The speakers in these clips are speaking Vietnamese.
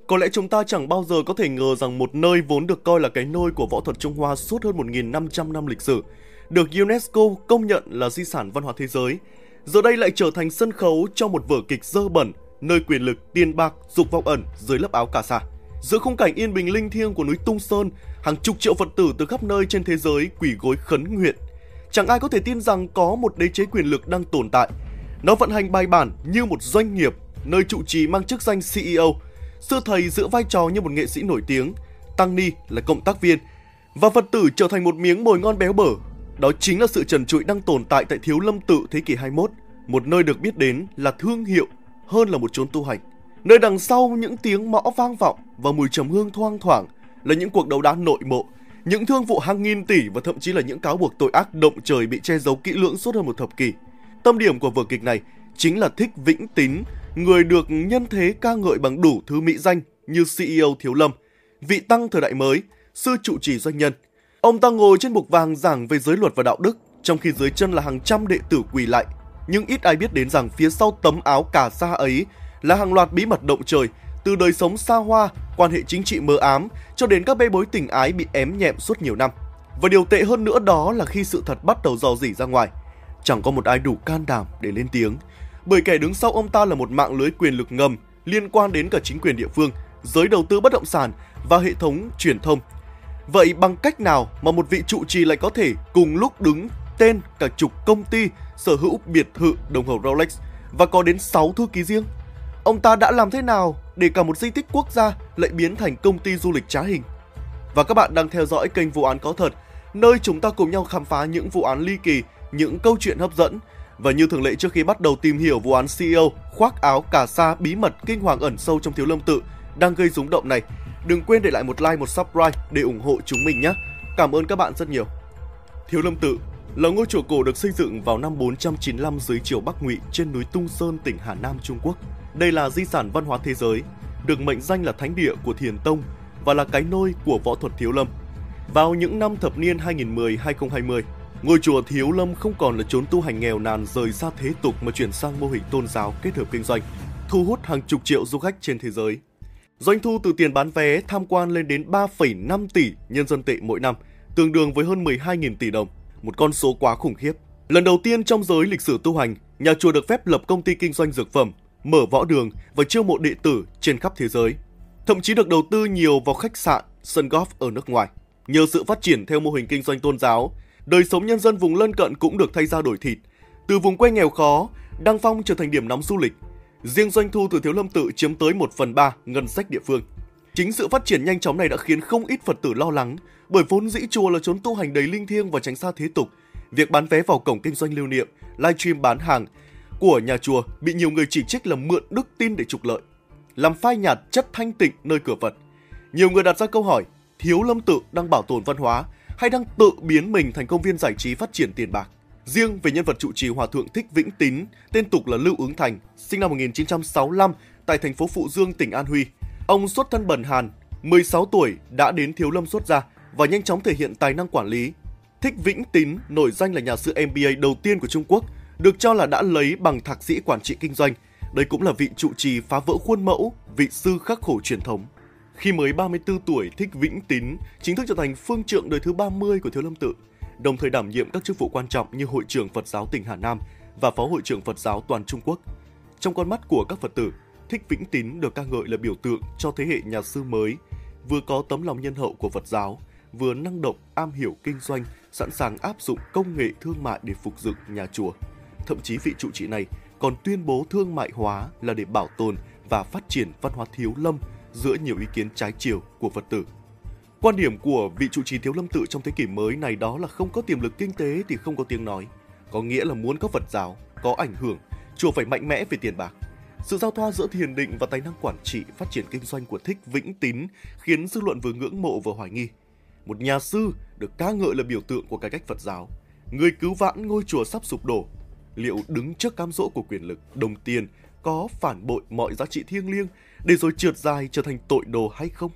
Có lẽ chúng ta chẳng bao giờ có thể ngờ rằng một nơi vốn được coi là cái nôi của võ thuật Trung Hoa suốt hơn 1.500 năm lịch sử, được UNESCO công nhận là di sản văn hóa thế giới, giờ đây lại trở thành sân khấu cho một vở kịch dơ bẩn, nơi quyền lực, tiền bạc, dục vọng ẩn dưới lớp áo cà sa. Giữa khung cảnh yên bình linh thiêng của núi Tung Sơn, hàng chục triệu Phật tử từ khắp nơi trên thế giới quỳ gối khấn nguyện. Chẳng ai có thể tin rằng có một đế chế quyền lực đang tồn tại. Nó vận hành bài bản như một doanh nghiệp, nơi trụ trì mang chức danh CEO, sư thầy giữ vai trò như một nghệ sĩ nổi tiếng, tăng ni là cộng tác viên, và Phật tử trở thành một miếng mồi ngon béo bở. Đó chính là sự trần trụi đang tồn tại tại Thiếu Lâm Tự thế kỷ 21, một nơi được biết đến là thương hiệu hơn là một chốn tu hành. Nơi đằng sau những tiếng mõ vang vọng và mùi trầm hương thoang thoảng là những cuộc đấu đá nội bộ, những thương vụ hàng nghìn tỷ và thậm chí là những cáo buộc tội ác động trời bị che giấu kỹ lưỡng suốt hơn một thập kỷ. Tâm điểm của vở kịch này chính là Thích Vĩnh Tín, người được nhân thế ca ngợi bằng đủ thứ mỹ danh như CEO Thiếu Lâm, vị tăng thời đại mới, sư trụ trì doanh nhân. Ông ta ngồi trên bục vàng giảng về giới luật và đạo đức, trong khi dưới chân là hàng trăm đệ tử quỳ lạy. Nhưng ít ai biết đến rằng phía sau tấm áo cà sa ấy là hàng loạt bí mật động trời, từ đời sống xa hoa, quan hệ chính trị mờ ám cho đến các bê bối tình ái bị ém nhẹm suốt nhiều năm. Và điều tệ hơn nữa đó là khi sự thật bắt đầu rò rỉ ra ngoài, chẳng có một ai đủ can đảm để lên tiếng, bởi kẻ đứng sau ông ta là một mạng lưới quyền lực ngầm liên quan đến cả chính quyền địa phương, giới đầu tư bất động sản và hệ thống truyền thông. Vậy bằng cách nào mà một vị trụ trì lại có thể cùng lúc đứng tên cả chục công ty, sở hữu biệt thự, đồng hồ Rolex và có đến 6 thư ký riêng? Ông ta đã làm thế nào để cả một di tích quốc gia lại biến thành công ty du lịch trá hình? Và các bạn đang theo dõi kênh Vụ án có thật, nơi chúng ta cùng nhau khám phá những vụ án ly kỳ, những câu chuyện hấp dẫn. Và như thường lệ, trước khi bắt đầu tìm hiểu vụ án CEO khoác áo cà sa bí mật kinh hoàng ẩn sâu trong Thiếu Lâm Tự đang gây rúng động này, đừng quên để lại một like, một subscribe để ủng hộ chúng mình nhé. Cảm ơn các bạn rất nhiều. Thiếu Lâm Tự là ngôi chùa cổ được xây dựng vào năm 495 dưới triều Bắc Ngụy trên núi Tung Sơn, tỉnh Hà Nam, Trung Quốc. Đây là di sản văn hóa thế giới, được mệnh danh là thánh địa của Thiền Tông và là cái nôi của võ thuật Thiếu Lâm. Vào những năm thập niên 2010-2020, ngôi chùa Thiếu Lâm không còn là chốn tu hành nghèo nàn rời xa thế tục mà chuyển sang mô hình tôn giáo kết hợp kinh doanh, thu hút hàng chục triệu du khách trên thế giới. Doanh thu từ tiền bán vé tham quan lên đến 3,5 tỷ nhân dân tệ mỗi năm, tương đương với hơn 12.000 tỷ đồng, một con số quá khủng khiếp. Lần đầu tiên trong giới lịch sử tu hành, nhà chùa được phép lập công ty kinh doanh dược phẩm, mở võ đường và chiêu mộ đệ tử trên khắp thế giới. Thậm chí được đầu tư nhiều vào khách sạn, sân golf ở nước ngoài. Nhờ sự phát triển theo mô hình kinh doanh tôn giáo, đời sống nhân dân vùng lân cận cũng được thay da đổi thịt. Từ vùng quê nghèo khó, Đăng Phong trở thành điểm nóng du lịch. Riêng doanh thu từ Thiếu Lâm Tự chiếm tới 1/3 ngân sách địa phương. Chính sự phát triển nhanh chóng này đã khiến không ít Phật tử lo lắng, bởi vốn dĩ chùa là chốn tu hành đầy linh thiêng và tránh xa thế tục. Việc bán vé vào cổng kinh doanh lưu niệm, livestream bán hàng của nhà chùa bị nhiều người chỉ trích là mượn đức tin để trục lợi, làm phai nhạt chất thanh tịnh nơi cửa Phật. Nhiều người đặt ra câu hỏi, Thiếu Lâm Tự đang bảo tồn văn hóa hay đang tự biến mình thành công viên giải trí phát triển tiền bạc? Riêng về nhân vật trụ trì Hòa thượng Thích Vĩnh Tín, tên tục là Lưu Ứng Thành, sinh năm 1965 tại thành phố Phụ Dương, tỉnh An Huy. Ông xuất thân bần hàn, 16 tuổi đã đến Thiếu Lâm xuất gia và nhanh chóng thể hiện tài năng quản lý. Thích Vĩnh Tín nổi danh là nhà sư MBA đầu tiên của Trung Quốc, được cho là đã lấy bằng thạc sĩ quản trị kinh doanh. Đây cũng là vị trụ trì phá vỡ khuôn mẫu, vị sư khắc khổ truyền thống. Khi mới 34 tuổi, Thích Vĩnh Tín chính thức trở thành phương trượng đời thứ 30 của Thiếu Lâm Tự, đồng thời đảm nhiệm các chức vụ quan trọng như Hội trưởng Phật giáo tỉnh Hà Nam và Phó Hội trưởng Phật giáo toàn Trung Quốc. Trong con mắt của các Phật tử, Thích Vĩnh Tín được ca ngợi là biểu tượng cho thế hệ nhà sư mới, vừa có tấm lòng nhân hậu của Phật giáo, vừa năng động, am hiểu kinh doanh, sẵn sàng áp dụng công nghệ thương mại để phục dựng nhà chùa. Thậm chí vị trụ trì này còn tuyên bố thương mại hóa là để bảo tồn và phát triển văn hóa Thiếu Lâm giữa nhiều ý kiến trái chiều của Phật tử. Quan điểm của vị trụ trì Thiếu Lâm Tự trong thế kỷ mới này đó là không có tiềm lực kinh tế thì không có tiếng nói. Có nghĩa là muốn có Phật giáo, có ảnh hưởng, chùa phải mạnh mẽ về tiền bạc. Sự giao thoa giữa thiền định và tài năng quản trị, phát triển kinh doanh của Thích Vĩnh Tín khiến dư luận vừa ngưỡng mộ vừa hoài nghi. Một nhà sư được ca ngợi là biểu tượng của cải cách Phật giáo, người cứu vãn ngôi chùa sắp sụp đổ, liệu đứng trước cám dỗ của quyền lực, đồng tiền có phản bội mọi giá trị thiêng liêng để rồi trượt dài trở thành tội đồ hay không?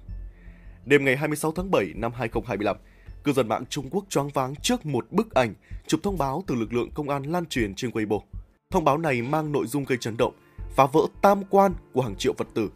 Đêm ngày 26 tháng 7 năm 2025, cư dân mạng Trung Quốc choáng váng trước một bức ảnh chụp thông báo từ lực lượng công an lan truyền trên Weibo. Thông báo này mang nội dung gây chấn động, phá vỡ tam quan của hàng triệu Phật tử.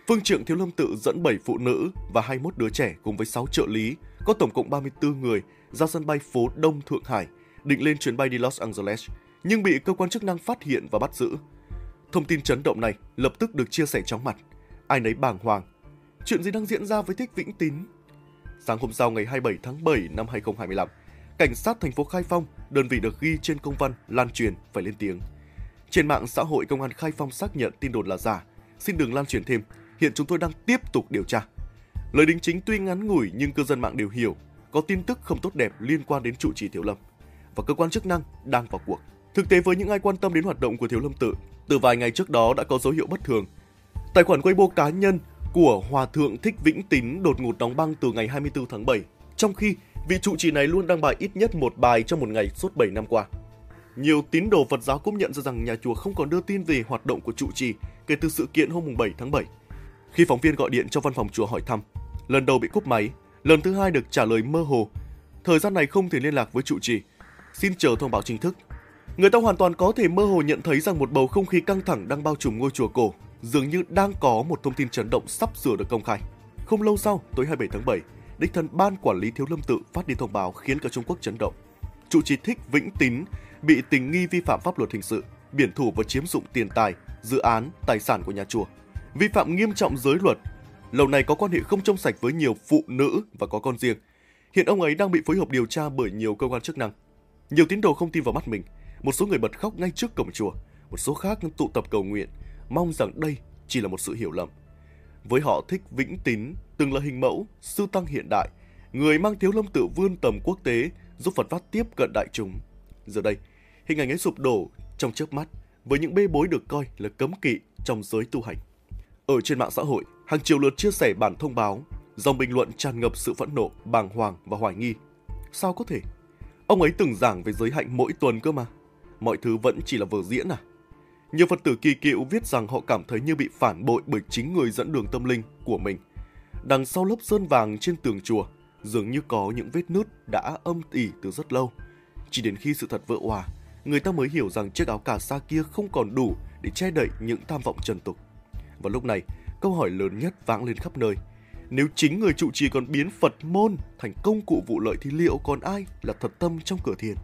Phương Trượng Thiếu Lâm Tự dẫn 7 phụ nữ và 21 đứa trẻ cùng với 6 trợ lý, có tổng cộng 34 người, ra sân bay phố Đông Thượng Hải, định lên chuyến bay đi Los Angeles, nhưng bị cơ quan chức năng phát hiện và bắt giữ. Thông tin chấn động này lập tức được chia sẻ chóng mặt. Ai nấy bàng hoàng. Chuyện gì đang diễn ra với Thích Vĩnh Tín? Sáng hôm sau ngày 27 tháng 7 năm 2025, cảnh sát thành phố Khai Phong, đơn vị được ghi trên công văn lan truyền phải lên tiếng. Trên mạng xã hội, công an Khai Phong xác nhận tin đồn là giả. Xin đừng lan truyền thêm, hiện chúng tôi đang tiếp tục điều tra. Lời đính chính tuy ngắn ngủi nhưng cư dân mạng đều hiểu có tin tức không tốt đẹp liên quan đến trụ trì Thiếu Lâm và cơ quan chức năng đang vào cuộc. Thực tế, với những ai quan tâm đến hoạt động của Thiếu Lâm Tự, từ vài ngày trước đó đã có dấu hiệu bất thường. Tài khoản Weibo cá nhân của Hòa thượng Thích Vĩnh Tín đột ngột đóng băng từ ngày 24 tháng 7, trong khi vị trụ trì này luôn đăng bài ít nhất một bài trong một ngày suốt 7 năm qua. Nhiều tín đồ Phật giáo cũng nhận ra rằng nhà chùa không còn đưa tin về hoạt động của trụ trì kể từ sự kiện hôm 7 tháng 7. Khi phóng viên gọi điện cho văn phòng chùa hỏi thăm, lần đầu bị cúp máy, lần thứ hai được trả lời mơ hồ. Thời gian này không thể liên lạc với trụ trì, xin chờ thông báo chính thức. Người ta hoàn toàn có thể mơ hồ nhận thấy rằng một bầu không khí căng thẳng đang bao trùm ngôi chùa cổ, dường như đang có một thông tin chấn động sắp sửa được công khai. Không lâu sau, tối 27 tháng 7, đích thân ban quản lý Thiếu Lâm Tự phát đi thông báo khiến cả Trung Quốc chấn động. Trụ trì Thích Vĩnh Tín bị tình nghi vi phạm pháp luật hình sự, biển thủ và chiếm dụng tiền tài, dự án, tài sản của nhà chùa, vi phạm nghiêm trọng giới luật. Lâu nay có quan hệ không trong sạch với nhiều phụ nữ và có con riêng. Hiện ông ấy đang bị phối hợp điều tra bởi nhiều cơ quan chức năng. Nhiều tín đồ không tin vào mắt mình, một số người bật khóc ngay trước cổng chùa, một số khác tụ tập cầu nguyện, mong rằng đây chỉ là một sự hiểu lầm. Với họ, Thích Vĩnh Tín từng là hình mẫu, sư tăng hiện đại, người mang Thiếu Lâm Tự vươn tầm quốc tế, giúp Phật pháp tiếp cận đại chúng. Giờ đây, hình ảnh ấy sụp đổ trong chớp mắt với những bê bối được coi là cấm kỵ trong giới tu hành. Ở trên mạng xã hội, hàng triệu lượt chia sẻ bản thông báo, dòng bình luận tràn ngập sự phẫn nộ, bàng hoàng và hoài nghi. Sao có thể? Ông ấy từng giảng về giới hạnh mỗi tuần cơ mà. Mọi thứ vẫn chỉ là vở diễn à? Nhiều Phật tử kỳ cựu viết rằng họ cảm thấy như bị phản bội bởi chính người dẫn đường tâm linh của mình. Đằng sau lớp sơn vàng trên tường chùa, dường như có những vết nứt đã âm ỉ từ rất lâu. Chỉ đến khi sự thật vỡ òa, người ta mới hiểu rằng chiếc áo cà sa kia không còn đủ để che đậy những tham vọng trần tục. Và lúc này, câu hỏi lớn nhất vang lên khắp nơi. Nếu chính người trụ trì còn biến Phật môn thành công cụ vụ lợi thì liệu còn ai là thật tâm trong cửa thiền?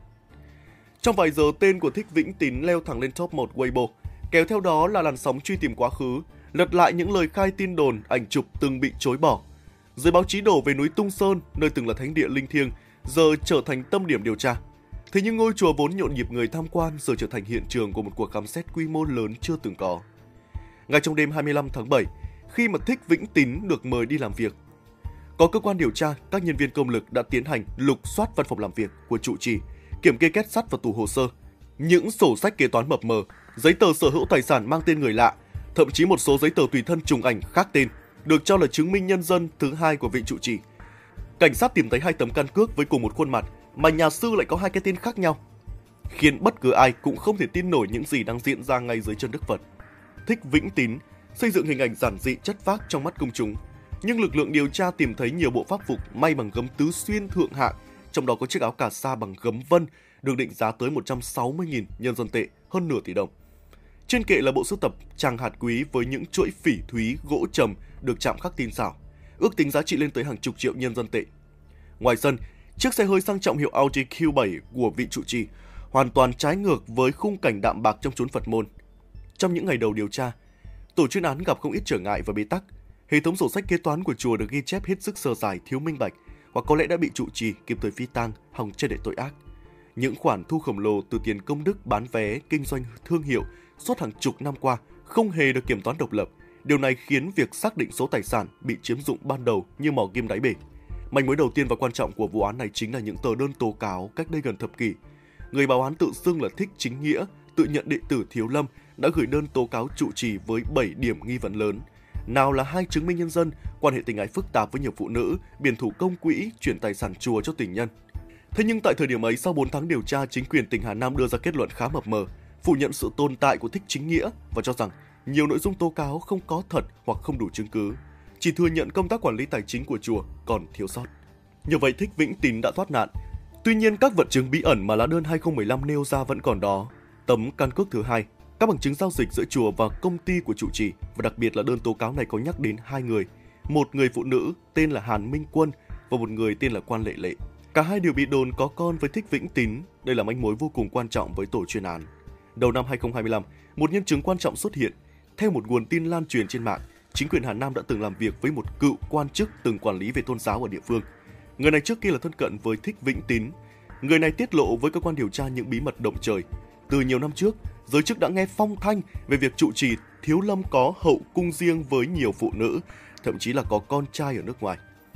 Trong vài giờ, tên của Thích Vĩnh Tín leo thẳng lên top 1 Weibo, kéo theo đó là làn sóng truy tìm quá khứ, lật lại những lời khai tin đồn, ảnh chụp từng bị chối bỏ. Giới báo chí đổ về núi Tung Sơn, nơi từng là thánh địa linh thiêng, giờ trở thành tâm điểm điều tra. Thế nhưng ngôi chùa vốn nhộn nhịp người tham quan giờ trở thành hiện trường của một cuộc khám xét quy mô lớn chưa từng có. Ngay trong đêm 25 tháng 7, khi mà Thích Vĩnh Tín được mời đi làm việc, có cơ quan điều tra, các nhân viên công lực đã tiến hành lục soát văn phòng làm việc của trụ trì, kiểm kê két sắt và tủ hồ sơ, những sổ sách kế toán mập mờ, giấy tờ sở hữu tài sản mang tên người lạ, thậm chí một số giấy tờ tùy thân trùng ảnh khác tên, được cho là chứng minh nhân dân thứ hai của vị trụ trì. Cảnh sát tìm thấy 2 tấm căn cước với cùng một khuôn mặt, mà nhà sư lại có 2 cái tên khác nhau, khiến bất cứ ai cũng không thể tin nổi những gì đang diễn ra ngay dưới chân Đức Phật. Thích Vĩnh Tín xây dựng hình ảnh giản dị chất phác trong mắt công chúng, nhưng lực lượng điều tra tìm thấy nhiều bộ pháp phục may bằng gấm tứ xuyên thượng hạng, trong đó có chiếc áo cà sa bằng gấm vân được định giá tới 160.000 nhân dân tệ, hơn nửa tỷ đồng. Trên kệ là bộ sưu tập tràng hạt quý với những chuỗi phỉ thúy gỗ trầm được chạm khắc tinh xảo, ước tính giá trị lên tới hàng chục triệu nhân dân tệ. Ngoài sân, chiếc xe hơi sang trọng hiệu Audi Q7 của vị trụ trì hoàn toàn trái ngược với khung cảnh đạm bạc trong chốn Phật môn. Trong những ngày đầu điều tra, tổ chuyên án gặp không ít trở ngại và bế tắc. Hệ thống sổ sách kế toán của chùa được ghi chép hết sức sơ sài, thiếu minh bạch, hoặc có lẽ đã bị trụ trì kịp thời phi tang, hòng che đậy tội ác. Những khoản thu khổng lồ từ tiền công đức bán vé, kinh doanh thương hiệu suốt hàng chục năm qua không hề được kiểm toán độc lập. Điều này khiến việc xác định số tài sản bị chiếm dụng ban đầu như mò kim đáy bể. Manh mối đầu tiên và quan trọng của vụ án này chính là những tờ đơn tố cáo cách đây gần thập kỷ. Người báo án tự xưng là Thích Chính Nghĩa, tự nhận đệ tử Thiếu Lâm, đã gửi đơn tố cáo trụ trì với 7 điểm nghi vấn lớn. Nào là 2 chứng minh nhân dân, quan hệ tình ái phức tạp với nhiều phụ nữ, biển thủ công quỹ, chuyển tài sản chùa cho tình nhân. Thế nhưng tại thời điểm ấy, sau 4 tháng điều tra, chính quyền tỉnh Hà Nam đưa ra kết luận khá mập mờ, phủ nhận sự tồn tại của Thích Chính Nghĩa và cho rằng nhiều nội dung tố cáo không có thật hoặc không đủ chứng cứ, chỉ thừa nhận công tác quản lý tài chính của chùa còn thiếu sót. Như vậy, Thích Vĩnh Tín đã thoát nạn. Tuy nhiên, các vật chứng bí ẩn mà lá đơn 2015 nêu ra vẫn còn đó. Tấm căn cước thứ hai, Các bằng chứng giao dịch giữa chùa và công ty của trụ trì, và đặc biệt là đơn tố cáo này có nhắc đến 2 người, một người phụ nữ tên là Hàn Minh Quân và một người tên là Quan Lệ Lệ. Cả hai đều bị đồn có con với Thích Vĩnh Tín, đây là manh mối vô cùng quan trọng với tổ chuyên án. Đầu năm 2025, một nhân chứng quan trọng xuất hiện. Theo một nguồn tin lan truyền trên mạng, chính quyền Hà Nam đã từng làm việc với một cựu quan chức từng quản lý về tôn giáo ở địa phương. Người này trước kia là thân cận với Thích Vĩnh Tín. Người này tiết lộ với cơ quan điều tra những bí mật động trời. Từ nhiều năm trước, giới chức đã nghe phong thanh về việc trụ trì Thiếu Lâm có hậu cung riêng với nhiều phụ nữ, thậm chí là có con trai ở nước ngoài.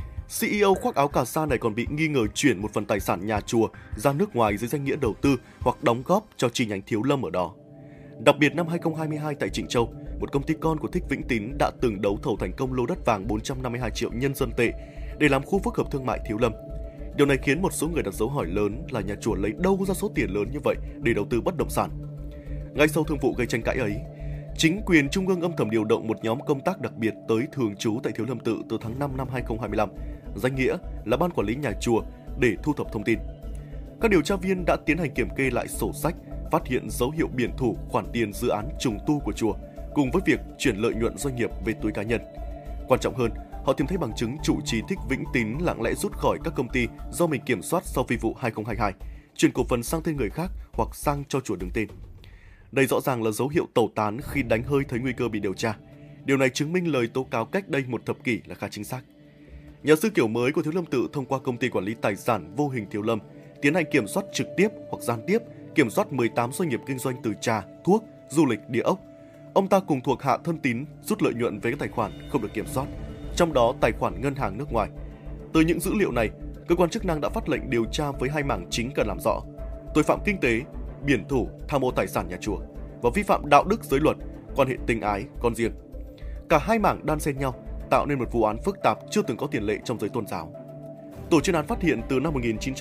CEO khoác áo cà sa này còn bị nghi ngờ chuyển một phần tài sản nhà chùa ra nước ngoài dưới danh nghĩa đầu tư hoặc đóng góp cho chi nhánh Thiếu Lâm ở đó. Đặc biệt năm 2022 tại Trịnh Châu, một công ty con của Thích Vĩnh Tín đã từng đấu thầu thành công lô đất vàng 452 triệu nhân dân tệ để làm khu phức hợp thương mại Thiếu Lâm. Điều này khiến một số người đặt dấu hỏi lớn là nhà chùa lấy đâu ra số tiền lớn như vậy để đầu tư bất động sản. Ngay sau thương vụ gây tranh cãi ấy, chính quyền trung ương âm thầm điều động một nhóm công tác đặc biệt tới thường trú tại Thiếu Lâm Tự từ tháng 5 năm 2025, danh nghĩa là Ban Quản lý Nhà chùa để thu thập thông tin. Các điều tra viên đã tiến hành kiểm kê lại sổ sách, phát hiện dấu hiệu biển thủ khoản tiền dự án trùng tu của chùa, cùng với việc chuyển lợi nhuận doanh nghiệp về túi cá nhân. Quan trọng hơn, họ tìm thấy bằng chứng trụ trì Thích Vĩnh Tín lặng lẽ rút khỏi các công ty do mình kiểm soát sau phi vụ 2022, chuyển cổ phần sang tên người khác hoặc sang cho chùa đứng tên. Đây rõ ràng là dấu hiệu tẩu tán khi đánh hơi thấy nguy cơ bị điều tra. Điều này chứng minh lời tố cáo cách đây một thập kỷ là khá chính xác. Nhà sư kiểu mới của Thiếu Lâm Tự thông qua công ty quản lý tài sản vô hình Thiếu Lâm tiến hành kiểm soát trực tiếp hoặc gián tiếp, kiểm soát 18 doanh nghiệp kinh doanh từ trà, thuốc, du lịch, địa ốc. Ông ta cùng thuộc hạ thân tín rút lợi nhuận về các tài khoản không được kiểm soát, trong đó tài khoản ngân hàng nước ngoài. Từ những dữ liệu này, cơ quan chức năng đã phát lệnh điều tra với hai mảng chính cần làm rõ: tội phạm kinh tế, biển thủ, tham ô tài sản nhà chùa và vi phạm đạo đức giới luật, quan hệ tình ái, con riêng. Cả hai mảng đan xen nhau, tạo nên một vụ án phức tạp chưa từng có tiền lệ trong giới tôn giáo. Tổ chuyên án phát hiện từ năm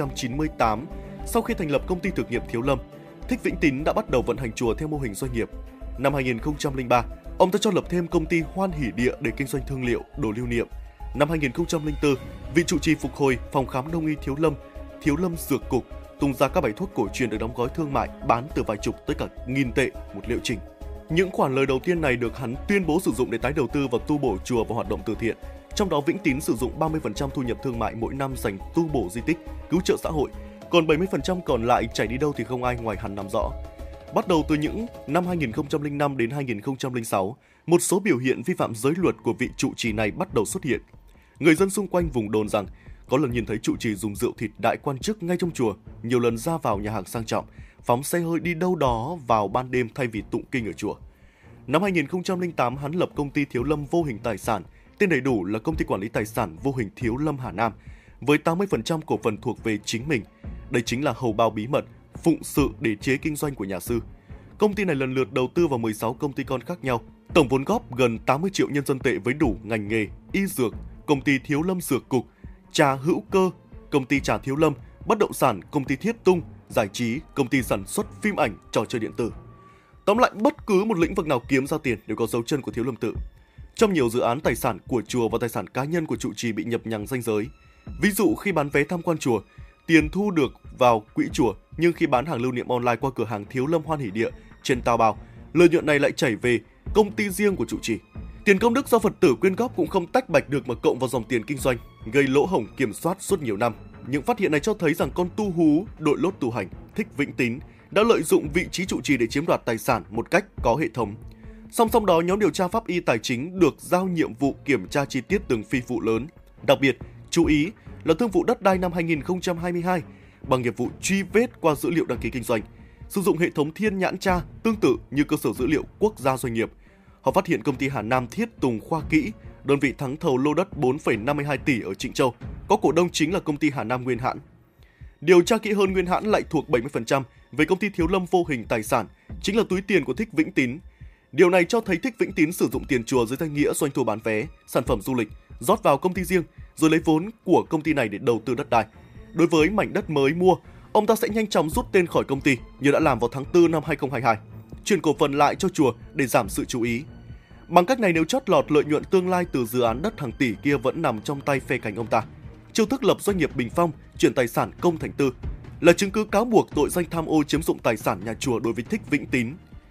1998, sau khi thành lập công ty thực nghiệp Thiếu Lâm, Thích Vĩnh Tín đã bắt đầu vận hành chùa theo mô hình doanh nghiệp. Năm 2003, ông ta cho lập thêm công ty Hoan Hỷ Địa để kinh doanh thương liệu, đồ lưu niệm. Năm 2004, vị trụ trì phục hồi phòng khám đông y Thiếu Lâm Dược Cục, tung ra các bài thuốc cổ truyền được đóng gói thương mại bán từ vài chục tới cả nghìn tệ một liệu trình. Những khoản lời đầu tiên này được hắn tuyên bố sử dụng để tái đầu tư vào tu bổ chùa và hoạt động từ thiện. Trong đó Vĩnh Tín sử dụng 30% thu nhập thương mại mỗi năm dành tu bổ di tích, cứu trợ xã hội, còn 70% còn lại chảy đi đâu thì không ai ngoài hắn nắm rõ. Bắt đầu từ những năm 2005 đến 2006, một số biểu hiện vi phạm giới luật của vị trụ trì này bắt đầu xuất hiện. Người dân xung quanh vùng đồn rằng có lần nhìn thấy trụ trì dùng rượu thịt đại quan chức ngay trong chùa, nhiều lần ra vào nhà hàng sang trọng, phóng xe hơi đi đâu đó vào ban đêm thay vì tụng kinh ở chùa. Năm 2008, hắn lập công ty Thiếu Lâm Vô Hình Tài sản, tên đầy đủ là Công ty Quản lý Tài sản Vô Hình Thiếu Lâm Hà Nam, với 80% cổ phần thuộc về chính mình. Đây chính là hầu bao bí mật, phụng sự để chế kinh doanh của nhà sư. Công ty này lần lượt đầu tư vào 16 công ty con khác nhau, tổng vốn góp gần 80 triệu nhân dân tệ với đủ ngành nghề, y dược, công ty Thiếu Lâm Dược Cục, trà hữu cơ, công ty trà Thiếu Lâm, bất động sản, công ty Thiết Tung, giải trí, công ty sản xuất phim ảnh, trò chơi điện tử. Tóm lại, bất cứ một lĩnh vực nào kiếm ra tiền đều có dấu chân của Thiếu Lâm Tự. Trong nhiều dự án, tài sản của chùa và tài sản cá nhân của trụ trì bị nhập nhằng ranh giới. Ví dụ khi bán vé tham quan chùa, tiền thu được vào quỹ chùa, nhưng khi bán hàng lưu niệm online qua cửa hàng Thiếu Lâm Hoan Hỷ Địa trên Taobao, lợi nhuận này lại chảy về công ty riêng của trụ trì. Tiền công đức do Phật tử quyên góp cũng không tách bạch được mà cộng vào dòng tiền kinh doanh, gây lỗ hổng kiểm soát suốt nhiều năm. Những phát hiện này cho thấy rằng con tu hú đội lốt tu hành Thích Vĩnh Tín đã lợi dụng vị trí trụ trì để chiếm đoạt tài sản một cách có hệ thống. Song song đó, nhóm điều tra pháp y tài chính được giao nhiệm vụ kiểm tra chi tiết từng phi vụ lớn. Đặc biệt, chú ý là thương vụ đất đai năm 2022 bằng nghiệp vụ truy vết qua dữ liệu đăng ký kinh doanh, sử dụng hệ thống Thiên Nhãn Tra tương tự như cơ sở dữ liệu quốc gia doanh nghiệp. Họ phát hiện công ty Hà Nam Thiết Tùng Khoa Kỹ, đơn vị thắng thầu lô đất 4,52 tỷ ở Trịnh Châu, có cổ đông chính là công ty Hà Nam Nguyên Hãn. Điều tra kỹ hơn, Nguyên Hãn lại thuộc 70% về công ty Thiếu Lâm Vô Hình Tài sản, chính là túi tiền của Thích Vĩnh Tín. Điều này cho thấy Thích Vĩnh Tín sử dụng tiền chùa dưới danh nghĩa doanh thu bán vé, sản phẩm du lịch, rót vào công ty riêng, rồi lấy vốn của công ty này để đầu tư đất đai. Đối với mảnh đất mới mua, ông ta sẽ nhanh chóng rút tên khỏi công ty như đã làm vào tháng 4 năm 2022, chuyển cổ phần lại cho chùa để giảm sự chú ý. Bằng cách này, nếu chót lọt, lợi nhuận tương lai từ dự án đất hàng tỷ kia vẫn nằm trong tay phe cánh ông ta. Chiêu thức lập doanh nghiệp bình phong, chuyển tài sản công thành tư là chứng cứ cáo buộc tội danh tham ô chiếm dụng tài sản nhà chùa đối với Thích Vĩnh Tín.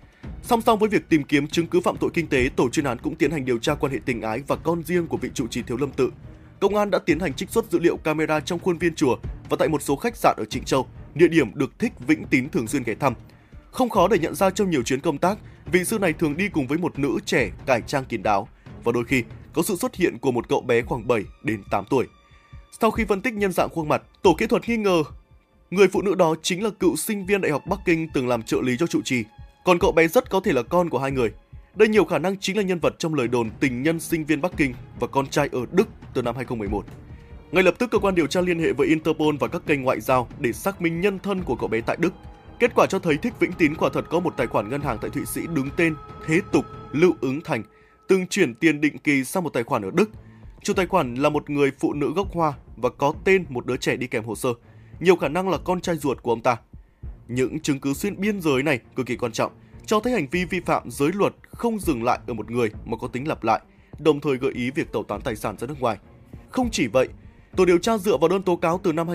Song song với việc tìm kiếm chứng cứ phạm tội kinh tế, tổ chuyên án cũng tiến hành điều tra quan hệ tình ái và con riêng của vị trụ trì Thiếu Lâm Tự. Công an đã tiến hành trích xuất dữ liệu camera trong khuôn viên chùa và tại một số khách sạn ở Trịnh Châu, địa điểm được Thích Vĩnh Tín thường xuyên ghé thăm. Không khó để nhận ra trong nhiều chuyến công tác, vị sư này thường đi cùng với một nữ trẻ cải trang kín đáo và đôi khi có sự xuất hiện của một cậu bé khoảng 7 đến 8 tuổi. Sau khi phân tích nhân dạng khuôn mặt, tổ kỹ thuật nghi ngờ người phụ nữ đó chính là cựu sinh viên Đại học Bắc Kinh từng làm trợ lý cho trụ trì, còn cậu bé rất có thể là con của hai người. Đây nhiều khả năng chính là nhân vật trong lời đồn tình nhân sinh viên Bắc Kinh và con trai ở Đức từ năm 2011. Ngay lập tức, cơ quan điều tra liên hệ với Interpol và các kênh ngoại giao để xác minh nhân thân của cậu bé tại Đức. Kết quả cho thấy Thích Vĩnh Tín quả thật có một tài khoản ngân hàng tại Thụy Sĩ đứng tên Thế Tục Lưu Ứng Thành, từng chuyển tiền định kỳ sang một tài khoản ở Đức. Chủ tài khoản là một người phụ nữ gốc Hoa và có tên một đứa trẻ đi kèm hồ sơ, nhiều khả năng là con trai ruột của ông ta. Những chứng cứ xuyên biên giới này cực kỳ quan trọng, cho thấy hành vi vi phạm giới luật không dừng lại ở một người mà có tính lặp lại, đồng thời gợi ý việc tẩu tán tài sản ra nước ngoài. Không chỉ vậy, tổ điều tra dựa vào đơn tố cáo từ năm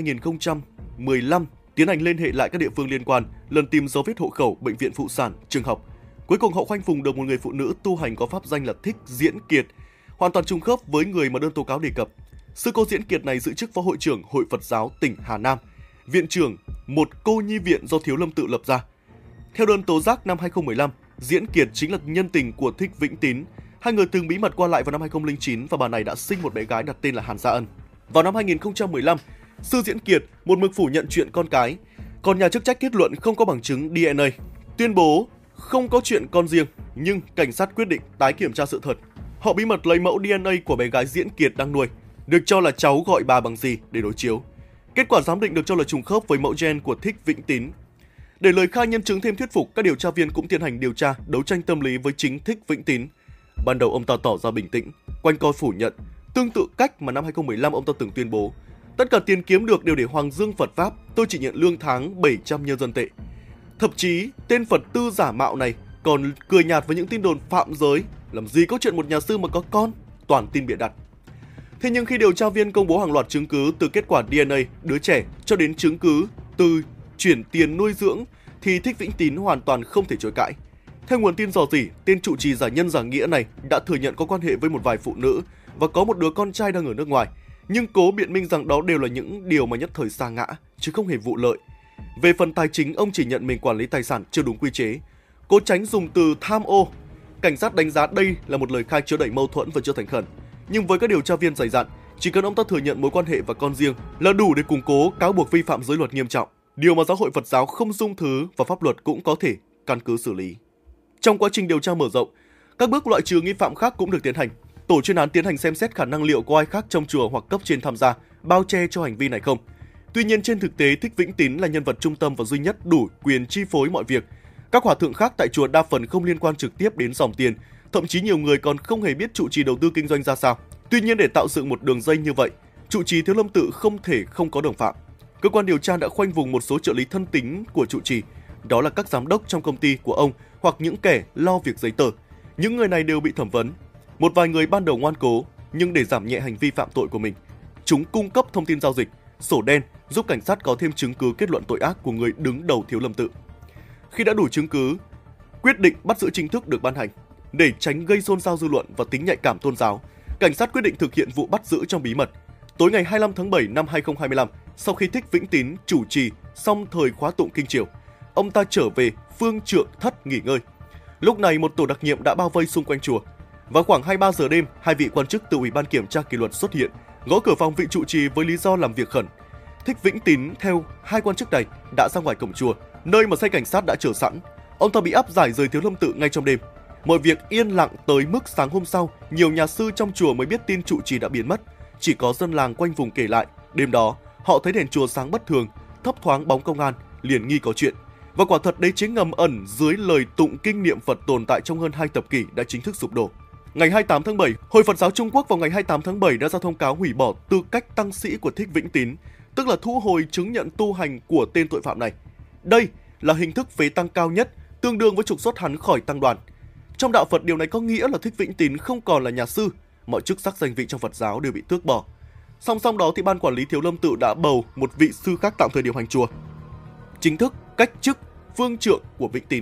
2015 tiến hành liên hệ lại các địa phương liên quan, lần tìm dấu vết hộ khẩu, bệnh viện phụ sản, trường học. Cuối cùng họ khoanh vùng được một người phụ nữ tu hành có pháp danh là Thích Diễn Kiệt, hoàn toàn trùng khớp với người mà đơn tố cáo đề cập. Sư cô Diễn Kiệt này giữ chức phó hội trưởng Hội Phật giáo tỉnh Hà Nam, viện trưởng một cô nhi viện do Thiếu Lâm Tự lập ra. Theo đơn tố giác năm 2015, Diễn Kiệt chính là nhân tình của Thích Vĩnh Tín. Hai người từng bí mật qua lại vào năm 2009 và bà này đã sinh một bé gái đặt tên là Hàn Gia Ân. Vào năm 2015, sư Diễn Kiệt một mực phủ nhận chuyện con cái, còn nhà chức trách kết luận không có bằng chứng DNA, tuyên bố không có chuyện con riêng, nhưng cảnh sát quyết định tái kiểm tra sự thật. Họ bí mật lấy mẫu DNA của bé gái Diễn Kiệt đang nuôi, được cho là cháu gọi bà bằng gì để đối chiếu. Kết quả giám định được cho là trùng khớp với mẫu gen của Thích Vĩnh Tín. Để lời khai nhân chứng thêm thuyết phục, các điều tra viên cũng tiến hành điều tra, đấu tranh tâm lý với chính Thích Vĩnh Tín. Ban đầu ông ta tỏ ra bình tĩnh, quanh co phủ nhận, tương tự cách mà năm 2015 ông ta từng tuyên bố: tất cả tiền kiếm được đều để Hoàng Dương Phật Pháp, tôi chỉ nhận lương tháng 700 nhân dân tệ. Thậm chí, tên Phật tư giả mạo này còn cười nhạt với những tin đồn phạm giới, làm gì có chuyện một nhà sư mà có con, toàn tin bịa đặt. Thế nhưng khi điều tra viên công bố hàng loạt chứng cứ từ kết quả DNA đứa trẻ cho đến chứng cứ từ chuyển tiền nuôi dưỡng, thì Thích Vĩnh Tín hoàn toàn không thể chối cãi. Theo nguồn tin rò rỉ, tên trụ trì giả nhân giả nghĩa này đã thừa nhận có quan hệ với một vài phụ nữ và có một đứa con trai đang ở nước ngoài, nhưng cố biện minh rằng đó đều là những điều mà nhất thời sa ngã, chứ không hề vụ lợi. Về phần tài chính, ông chỉ nhận mình quản lý tài sản chưa đúng quy chế, cố tránh dùng từ tham ô. Cảnh sát đánh giá đây là một lời khai chứa đầy mâu thuẫn và chưa thành khẩn. Nhưng với các điều tra viên dày dặn, chỉ cần ông ta thừa nhận mối quan hệ và con riêng là đủ để củng cố cáo buộc vi phạm giới luật nghiêm trọng, điều mà giáo hội Phật giáo không dung thứ và pháp luật cũng có thể căn cứ xử lý. Trong quá trình điều tra mở rộng, các bước loại trừ nghi phạm khác cũng được tiến hành. Tổ chuyên án tiến hành xem xét khả năng liệu có ai khác trong chùa hoặc cấp trên tham gia, bao che cho hành vi này không. Tuy nhiên trên thực tế, Thích Vĩnh Tín là nhân vật trung tâm và duy nhất đủ quyền chi phối mọi việc. Các hòa thượng khác tại chùa đa phần không liên quan trực tiếp đến dòng tiền, thậm chí nhiều người còn không hề biết trụ trì đầu tư kinh doanh ra sao. Tuy nhiên để tạo dựng một đường dây như vậy, trụ trì Thiếu Lâm Tự không thể không có đồng phạm. Cơ quan điều tra đã khoanh vùng một số trợ lý thân tín của trụ trì, đó là các giám đốc trong công ty của ông hoặc những kẻ lo việc giấy tờ. Những người này đều bị thẩm vấn. Một vài người ban đầu ngoan cố, nhưng để giảm nhẹ hành vi phạm tội của mình, chúng cung cấp thông tin giao dịch, sổ đen giúp cảnh sát có thêm chứng cứ kết luận tội ác của người đứng đầu Thiếu Lâm Tự. Khi đã đủ chứng cứ, quyết định bắt giữ chính thức được ban hành. Để tránh gây xôn xao dư luận và tính nhạy cảm tôn giáo, cảnh sát quyết định thực hiện vụ bắt giữ trong bí mật. Tối ngày 25 tháng 7 năm 2025, sau khi Thích Vĩnh Tín chủ trì xong thời khóa tụng kinh chiều, ông ta trở về Phương Trượng Thất nghỉ ngơi. Lúc này một tổ đặc nhiệm đã bao vây xung quanh chùa. Vào khoảng 23 giờ đêm, hai vị quan chức từ Ủy ban kiểm tra kỷ luật xuất hiện, gõ cửa phòng vị trụ trì với lý do làm việc khẩn. Thích Vĩnh Tín theo hai quan chức này đã ra ngoài cổng chùa, nơi mà xe cảnh sát đã chờ sẵn. Ông ta bị áp giải rời Thiếu Lâm Tự ngay trong đêm. Mọi việc yên lặng tới mức sáng hôm sau, nhiều nhà sư trong chùa mới biết tin trụ trì đã biến mất. Chỉ có dân làng quanh vùng kể lại, đêm đó họ thấy đèn chùa sáng bất thường, thấp thoáng bóng công an, liền nghi có chuyện. Và quả thật đế chế ngầm ẩn dưới lời tụng kinh niệm Phật tồn tại trong hơn 2 thập kỷ đã chính thức sụp đổ. Ngày 28 tháng 7, Hội Phật giáo Trung Quốc vào ngày 28 tháng 7 đã ra thông cáo hủy bỏ tư cách tăng sĩ của Thích Vĩnh Tín, tức là thu hồi chứng nhận tu hành của tên tội phạm này. Đây là hình thức phế tăng cao nhất, tương đương với trục xuất hắn khỏi tăng đoàn. Trong đạo Phật, điều này có nghĩa là Thích Vĩnh Tín không còn là nhà sư, mọi chức sắc danh vị trong Phật giáo đều bị tước bỏ. Song song đó thì ban quản lý Thiếu Lâm Tự đã bầu một vị sư khác tạm thời điều hành chùa, chính thức cách chức phương trượng của Vĩnh Tín.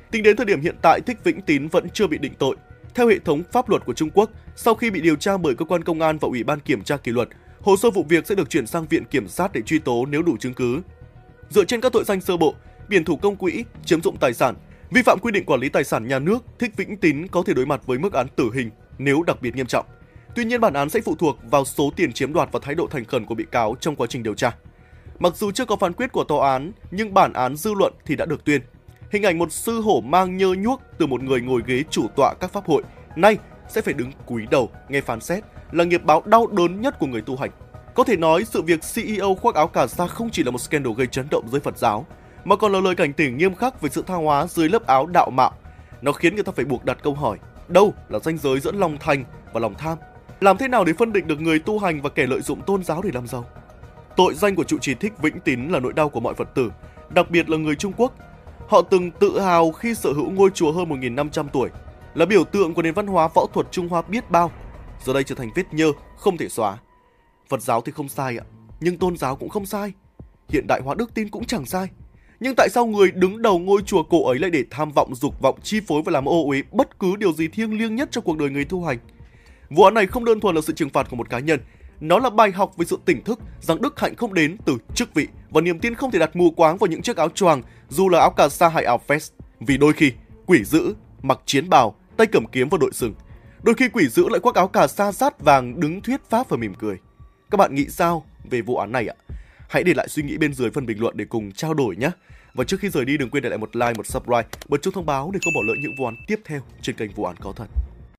Tính đến thời điểm hiện tại, Thích Vĩnh Tín vẫn chưa bị định tội. Theo hệ thống pháp luật của Trung Quốc, sau khi bị điều tra bởi cơ quan công an và Ủy ban kiểm tra kỷ luật, hồ sơ vụ việc sẽ được chuyển sang viện kiểm sát để truy tố nếu đủ chứng cứ. Dựa trên các tội danh sơ bộ, biển thủ công quỹ, chiếm dụng tài sản, vi phạm quy định quản lý tài sản nhà nước, Thích Vĩnh Tín có thể đối mặt với mức án tử hình nếu đặc biệt nghiêm trọng. Tuy nhiên, bản án sẽ phụ thuộc vào số tiền chiếm đoạt và thái độ thành khẩn của bị cáo trong quá trình điều tra. Mặc dù chưa có phán quyết của tòa án, nhưng bản án dư luận thì đã được tuyên. Hình ảnh một sư hổ mang nhơ nhuốc từ một người ngồi ghế chủ tọa các pháp hội, nay sẽ phải đứng cúi đầu nghe phán xét là nghiệp báo đau đớn nhất của người tu hành. Có thể nói, sự việc CEO khoác áo cà sa không chỉ là một scandal gây chấn động giới Phật giáo, mà còn là lời cảnh tỉnh nghiêm khắc về sự tha hóa dưới lớp áo đạo mạo. Nó khiến người ta phải buộc đặt câu hỏi, đâu là ranh giới giữa lòng thành và lòng tham? Làm thế nào để phân định được người tu hành và kẻ lợi dụng tôn giáo để làm giàu? Tội danh của trụ trì Thích Vĩnh Tín là nỗi đau của mọi Phật tử, đặc biệt là người Trung Quốc. Họ từng tự hào khi sở hữu ngôi chùa hơn 1.500 tuổi, là biểu tượng của nền văn hóa võ thuật Trung Hoa biết bao, giờ đây trở thành vết nhơ không thể xóa. Phật giáo thì không sai ạ, nhưng tôn giáo cũng không sai. Hiện đại hóa đức tin cũng chẳng sai. Nhưng tại sao người đứng đầu ngôi chùa cổ ấy lại để tham vọng, dục vọng chi phối và làm ô uế bất cứ điều gì thiêng liêng nhất cho cuộc đời người tu hành? Vụ án này không đơn thuần là sự trừng phạt của một cá nhân, nó là bài học về sự tỉnh thức rằng đức hạnh không đến từ chức vị và niềm tin không thể đặt mù quáng vào những chiếc áo choàng, dù là áo cà sa hay áo vest. Vì đôi khi quỷ dữ mặc chiến bào, tay cầm kiếm và đội sừng, đôi khi quỷ dữ lại khoác áo cà sa sát vàng đứng thuyết pháp và mỉm cười. Các bạn nghĩ sao về vụ án này ạ? Hãy để lại suy nghĩ bên dưới phần bình luận để cùng trao đổi nhé. Và trước khi rời đi, đừng quên để lại một like, một subscribe, bật chuông thông báo để không bỏ lỡ những vụ án tiếp theo trên kênh Vụ Án Có Thật.